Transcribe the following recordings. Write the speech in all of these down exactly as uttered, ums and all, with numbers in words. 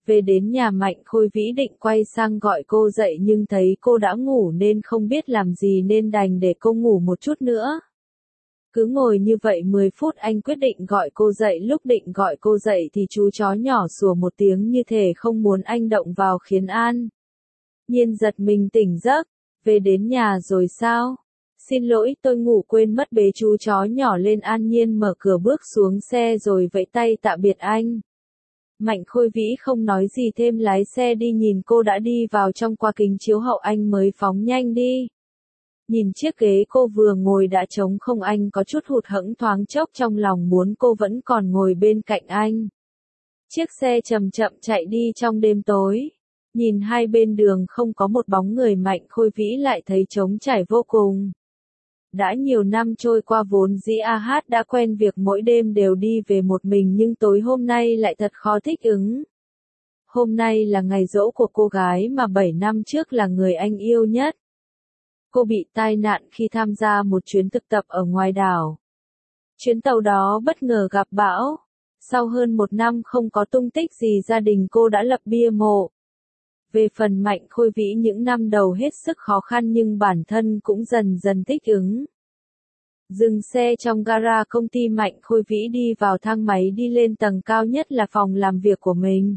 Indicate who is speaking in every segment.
Speaker 1: Về đến nhà Mạnh Khôi Vĩ định quay sang gọi cô dậy nhưng thấy cô đã ngủ nên không biết làm gì nên đành để cô ngủ một chút nữa. Cứ ngồi như vậy mười phút anh quyết định gọi cô dậy, lúc định gọi cô dậy thì chú chó nhỏ sủa một tiếng như thể không muốn anh động vào khiến An Nhiên giật mình tỉnh giấc. Về đến nhà rồi sao? Xin lỗi, tôi ngủ quên mất, bế chú chó nhỏ lên. An Nhiên mở cửa bước xuống xe rồi vẫy tay tạm biệt anh. Mạnh Khôi Vĩ không nói gì thêm, lái xe đi, nhìn cô đã đi vào trong qua kính chiếu hậu anh mới phóng nhanh đi. Nhìn chiếc ghế cô vừa ngồi đã trống không, anh có chút hụt hẫng, thoáng chốc trong lòng muốn cô vẫn còn ngồi bên cạnh anh. Chiếc xe chậm chậm chạy đi trong đêm tối. Nhìn hai bên đường không có một bóng người, Mạnh Khôi Vĩ lại thấy trống trải vô cùng. Đã nhiều năm trôi qua vốn dĩ a hát đã quen việc mỗi đêm đều đi về một mình, nhưng tối hôm nay lại thật khó thích ứng. Hôm nay là ngày giỗ của cô gái mà bảy năm trước là người anh yêu nhất. Cô bị tai nạn khi tham gia một chuyến thực tập ở ngoài đảo. Chuyến tàu đó bất ngờ gặp bão. Sau hơn một năm không có tung tích gì, gia đình cô đã lập bia mộ. Về phần Mạnh Khôi Vĩ, những năm đầu hết sức khó khăn nhưng bản thân cũng dần dần thích ứng. Dừng xe trong gara công ty, Mạnh Khôi Vĩ đi vào thang máy đi lên tầng cao nhất là phòng làm việc của mình.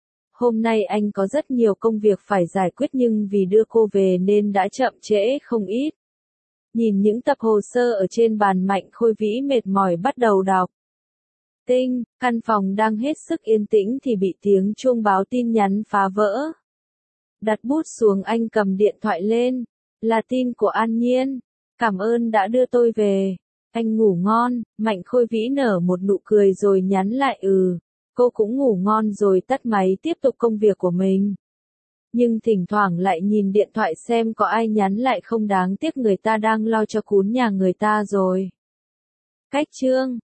Speaker 1: Hôm nay anh có rất nhiều công việc phải giải quyết nhưng vì đưa cô về nên đã chậm trễ không ít. Nhìn những tập hồ sơ ở trên bàn, Mạnh Khôi Vĩ mệt mỏi bắt đầu đọc. Tinh, căn phòng đang hết sức yên tĩnh thì bị tiếng chuông báo tin nhắn phá vỡ. Đặt bút xuống, anh cầm điện thoại lên. Là tin của An Nhiên. Cảm ơn đã đưa tôi về. Anh ngủ ngon. Mạnh Khôi Vĩ nở một nụ cười rồi nhắn lại ừ. Cô cũng ngủ ngon rồi tắt máy tiếp tục công việc của mình. Nhưng thỉnh thoảng lại nhìn điện thoại xem có ai nhắn lại không, đáng tiếc người ta đang lo cho cún nhà người ta rồi. Cách chương